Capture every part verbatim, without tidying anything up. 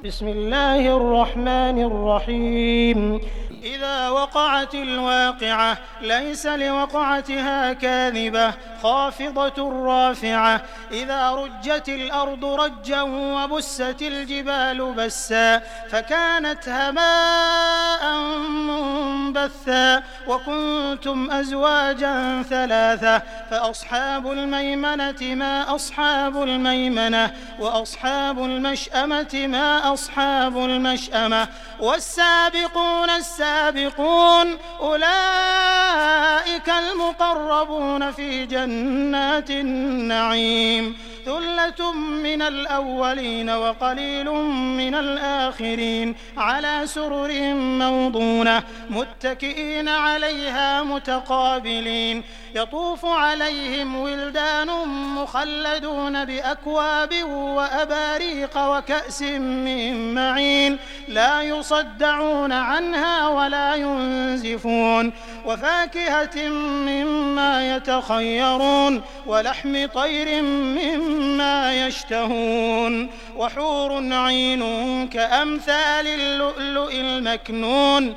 بسم الله الرحمن الرحيم إذا وقعت الواقعة ليس لوقعتها كاذبة خافضة رافعة إذا رجت الأرض رجا وبست الجبال بسا فكانت هباء منبثا وكنتم أزواجا ثلاثة فأصحاب الميمنة ما أصحاب الميمنة وأصحاب المشأمة ما أصحاب المشأمة والسابقون السابقون أولئك المقربون في جنات النعيم ثلة من الأولين وقليل من الآخرين على سرر موضونة متكئين عليها متقابلين يطوف عليهم ولدان مخلدون بأكواب وأباريق وكأس من معين لا يصدعون عنها ولا ينزفون وفاكهة مما يتخيرون ولحم طير مما يشتهون وحور عين كأمثال اللؤلؤ المكنون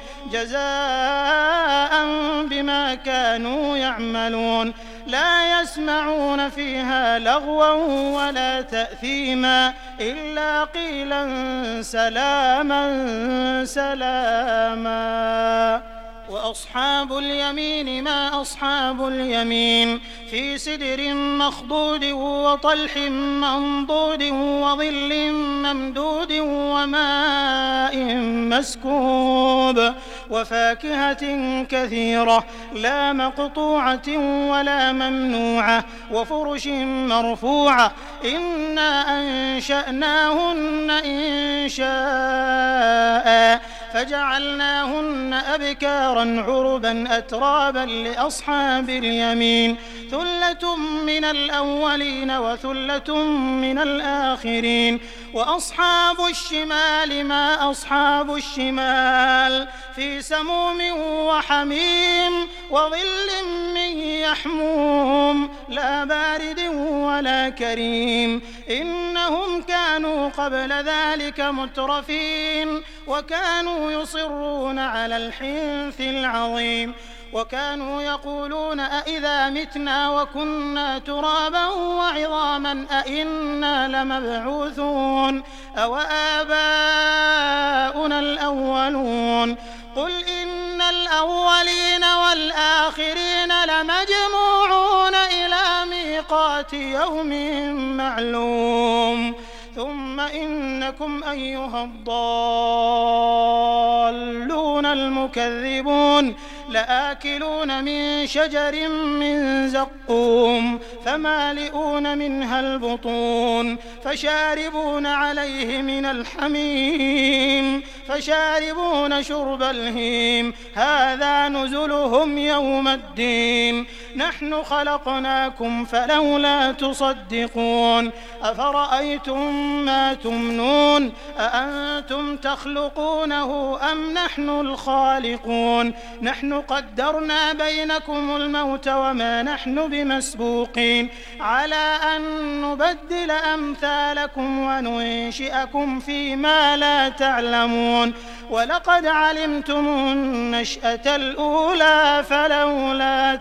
جزاء بما كانوا يعملون لا يسمعون فيها لغوا ولا تأثيما إلا قيلا سلاما سلاما وأصحاب اليمين ما أصحاب اليمين في سدر مخضود وطلح منضود وظل ممدود وماء مسكوب وفاكهة كثيرة لا مقطوعة ولا ممنوعة وفرش مرفوعة إنا أنشأناهن إن شاء فجعلناهن أبكارا عربا أترابا لأصحاب اليمين ثلة من الأولين وثلة من الآخرين وأصحاب الشمال ما أصحاب الشمال في سموم وحميم وظل من يحموم لا بارد ولا كريم إنهم كانوا قبل ذلك مترفين وكانوا يصرون على الحنث العظيم وكانوا يقولون أئذا متنا وكنا ترابا وعظاما أئنا لمبعوثون أو آباؤنا الأولون قل إن الأولين والآخرين لمجموعون إلى ميقات يوم معلوم ثم إنكم أيها الضالون المكذبون لآكلون من شجر من زقوم فمالئون منها البطون فشاربون عليه من الحميم فشاربون شرب الهيم هذا نزلهم يوم الدين نحن خلقناكم فلولا تصدقون أفرأيتم ما تمنون أأنتم تخلقونه أم نحن الخالقون نحن قدرنا بينكم الموت وما نحن بمسبوقين على أن نبدل أمثالكم وننشئكم فيما لا تعلمون ولقد علمتم النشأة الأولى فلولا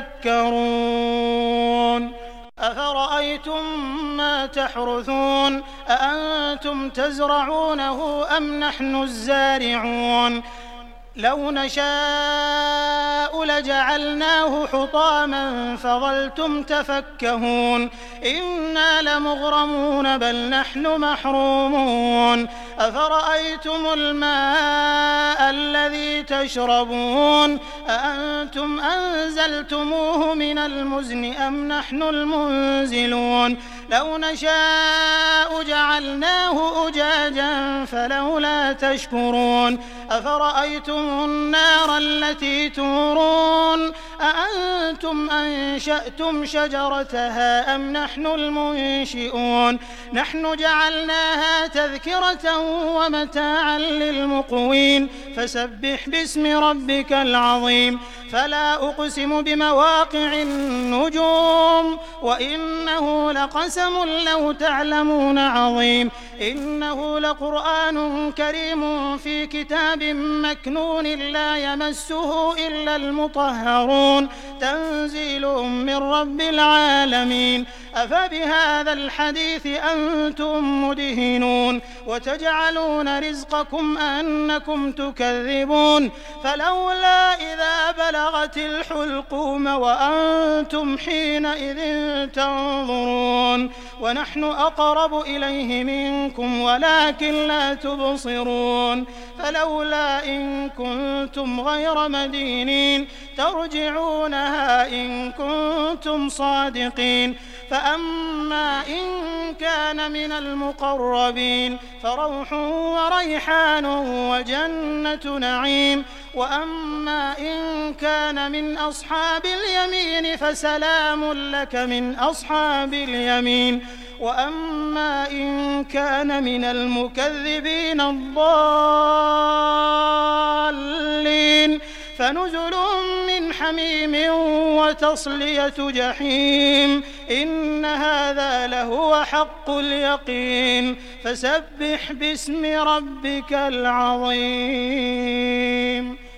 تذكرون أفرأيتم ما تحرثون أأنتم تزرعونه أم نحن الزارعون لو نشاء لجعلناه حطاما فظلتم تفكهون إنا لمغرمون بل نحن محرومون أفرأيتم الماء الذي تشربون أأنتم أنزلتموه من المزن أم نحن المنزلون لو نشاء جعلناه أجاجا فلولا تشكرون أفرأيتم النار التي تورون أأنتم أنشأتم شجرتها أم نحن المنشئون نحن جعلناها تذكرة ومتاعا للمقوين فسبح باسم ربك العظيم فلا أقسم بمواقع النجوم وإنه لقسم وقسم لو تعلمون عظيم إنه لقرآن كريم في كتاب مكنون لا يمسه إلا المطهرون تنزيل من رب العالمين أفبهذا الحديث أنتم مدهنون وتجعلون رزقكم أنكم تكذبون فلولا إذا بلغت الحلقوم وأنتم حينئذ تنظرون ونحن أقرب إليه منكم ولكن لا تبصرون فلولا إن كنتم غير مدينين ترجعونها إن كنتم صادقين فأما إن كان من المقربين فروح وريحان وجنة نعيم وأما إن كان من أصحاب اليمين فسلام لك من أصحاب اليمين وأما إن كان من المكذبين الضالين فنزل من حميم وتصلية جحيم إن هذا لهو حق اليقين فسبح باسم ربك العظيم.